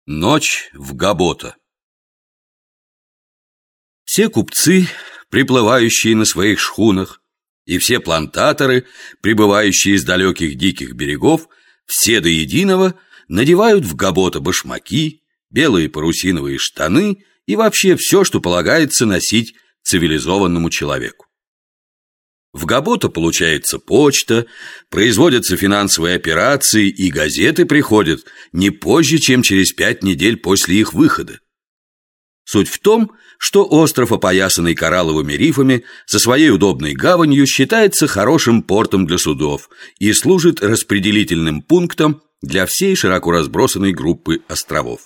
Ночь в Габото. Все купцы, приплывающие на своих шхунах, и все плантаторы, прибывающие из далеких диких берегов, все до единого надевают в Габото башмаки, белые парусиновые штаны и вообще все, что полагается носить цивилизованному человеку. В Габото получается почта, производятся финансовые операции, и газеты приходят не позже, чем через 5 недель после их выхода. Суть в том, что остров, опоясанный коралловыми рифами, со своей удобной гаванью считается хорошим портом для судов и служит распределительным пунктом для всей широко разбросанной группы островов.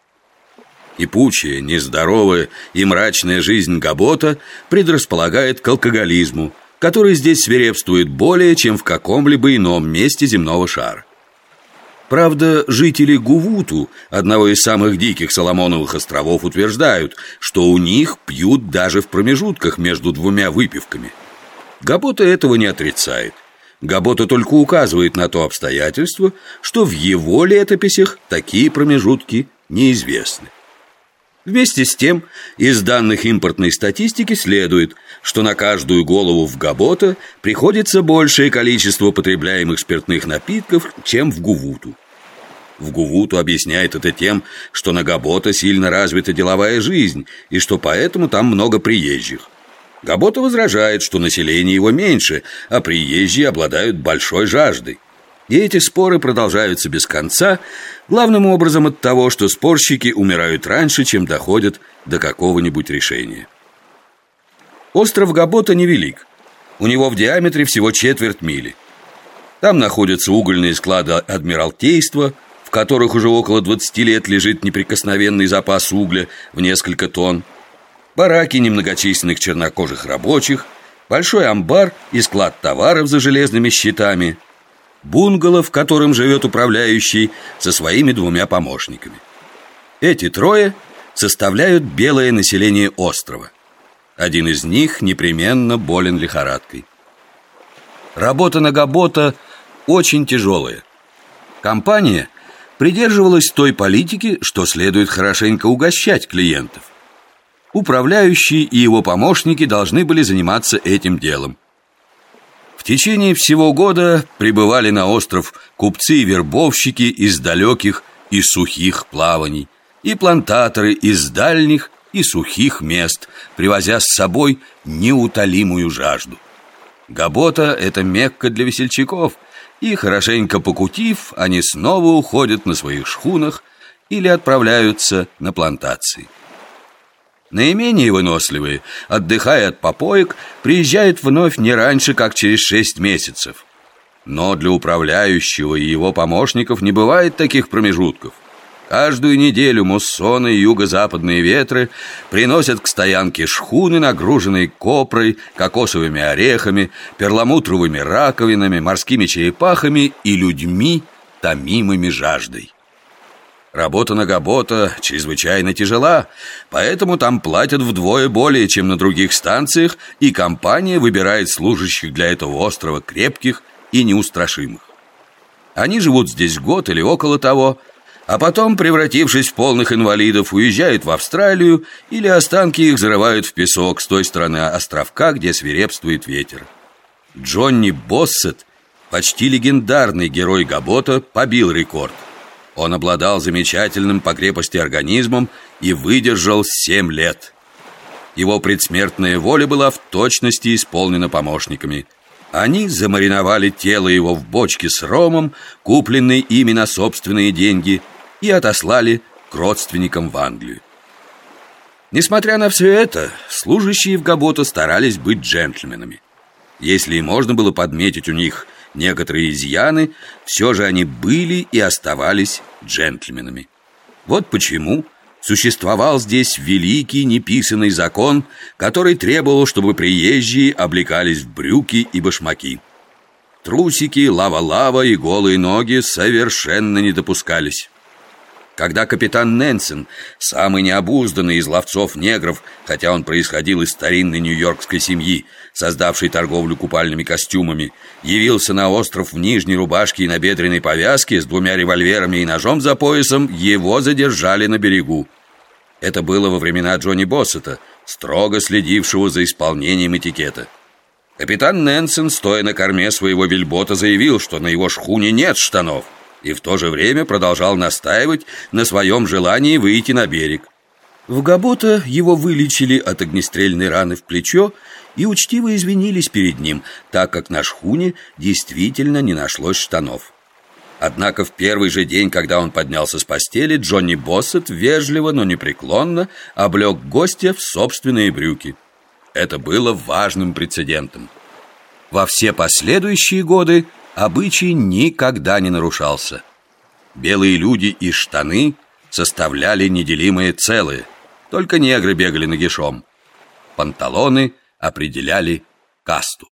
Кипучая, нездоровая и мрачная жизнь Габото предрасполагает к алкоголизму, который здесь свирепствует более, чем в каком-либо ином месте земного шара. Правда, жители Гувуту, одного из самых диких Соломоновых островов, утверждают, что у них пьют даже в промежутках между двумя выпивками. Габото этого не отрицает. Габото только указывает на то обстоятельство, что в его летописях такие промежутки неизвестны. Вместе с тем, из данных импортной статистики следует, что на каждую голову в Габото приходится большее количество потребляемых спиртных напитков, чем в Гувуту. В Гувуту объясняет это тем, что на Габото сильно развита деловая жизнь, и что поэтому там много приезжих. Габото возражает, что население его меньше, а приезжие обладают большой жаждой. И эти споры продолжаются без конца, главным образом от того, что спорщики умирают раньше, чем доходят до какого-нибудь решения. Остров Габото невелик. У него в диаметре всего четверть мили. Там находятся угольные склады Адмиралтейства, в которых уже около 20 лет лежит неприкосновенный запас угля в несколько тонн, бараки немногочисленных чернокожих рабочих, большой амбар и склад товаров за железными щитами, бунгало, в котором живет управляющий со своими 2 помощниками. Эти трое составляют белое население острова. Один из них непременно болен лихорадкой. Работа на Габото очень тяжелая. Компания придерживалась той политики, что следует хорошенько угощать клиентов. Управляющий и его помощники должны были заниматься этим делом. В течение всего года прибывали на остров купцы и вербовщики из далеких и сухих плаваний, и плантаторы из дальних и сухих мест, привозя с собой неутолимую жажду. Габото – это Мекка для весельчаков, и, хорошенько покутив, они снова уходят на своих шхунах или отправляются на плантации. Наименее выносливые, отдыхая от попоек, приезжают вновь не раньше, как через 6 месяцев. Но для управляющего и его помощников не бывает таких промежутков. Каждую неделю муссоны и юго-западные ветры приносят к стоянке шхуны, нагруженные копрой, кокосовыми орехами, перламутровыми раковинами, морскими черепахами и людьми, томимыми жаждой. Работа на Габото чрезвычайно тяжела, поэтому там платят вдвое более, чем на других станциях, и компания выбирает служащих для этого острова крепких и неустрашимых. Они живут здесь год или около того, а потом, превратившись в полных инвалидов, уезжают в Австралию или останки их зарывают в песок с той стороны островка, где свирепствует ветер. Джонни Боссет, почти легендарный герой Габото, побил рекорд. Он обладал замечательным по крепости организмом и выдержал 7 лет. Его предсмертная воля была в точности исполнена помощниками. Они замариновали тело его в бочке с ромом, купленной ими на собственные деньги, и отослали к родственникам в Англию. Несмотря на все это, служащие в Габото старались быть джентльменами. Если и можно было подметить у них некоторые изъяны, все же они были и оставались джентльменами. Вот почему существовал здесь великий неписанный закон, который требовал, чтобы приезжие облекались в брюки и башмаки. Трусики, лава-лава и голые ноги совершенно не допускались. Когда капитан Нэнсен, самый необузданный из ловцов негров, хотя он происходил из старинной нью-йоркской семьи, создавшей торговлю купальными костюмами, явился на остров в нижней рубашке и набедренной повязке с 2 револьверами и ножом за поясом, его задержали на берегу. Это было во времена Джонни Боссета, строго следившего за исполнением этикета. Капитан Нэнсен, стоя на корме своего вельбота, заявил, что на его шхуне нет штанов, и в то же время продолжал настаивать на своем желании выйти на берег. В Габота его вылечили от огнестрельной раны в плечо и учтиво извинились перед ним, так как на шхуне действительно не нашлось штанов. Однако в первый же день, когда он поднялся с постели, Джонни Боссет вежливо, но непреклонно облег гостя в собственные брюки. Это было важным прецедентом. Во все последующие годы обычай никогда не нарушался. Белые люди и штаны составляли неделимое целое. Только негры бегали нагишом. Панталоны определяли касту.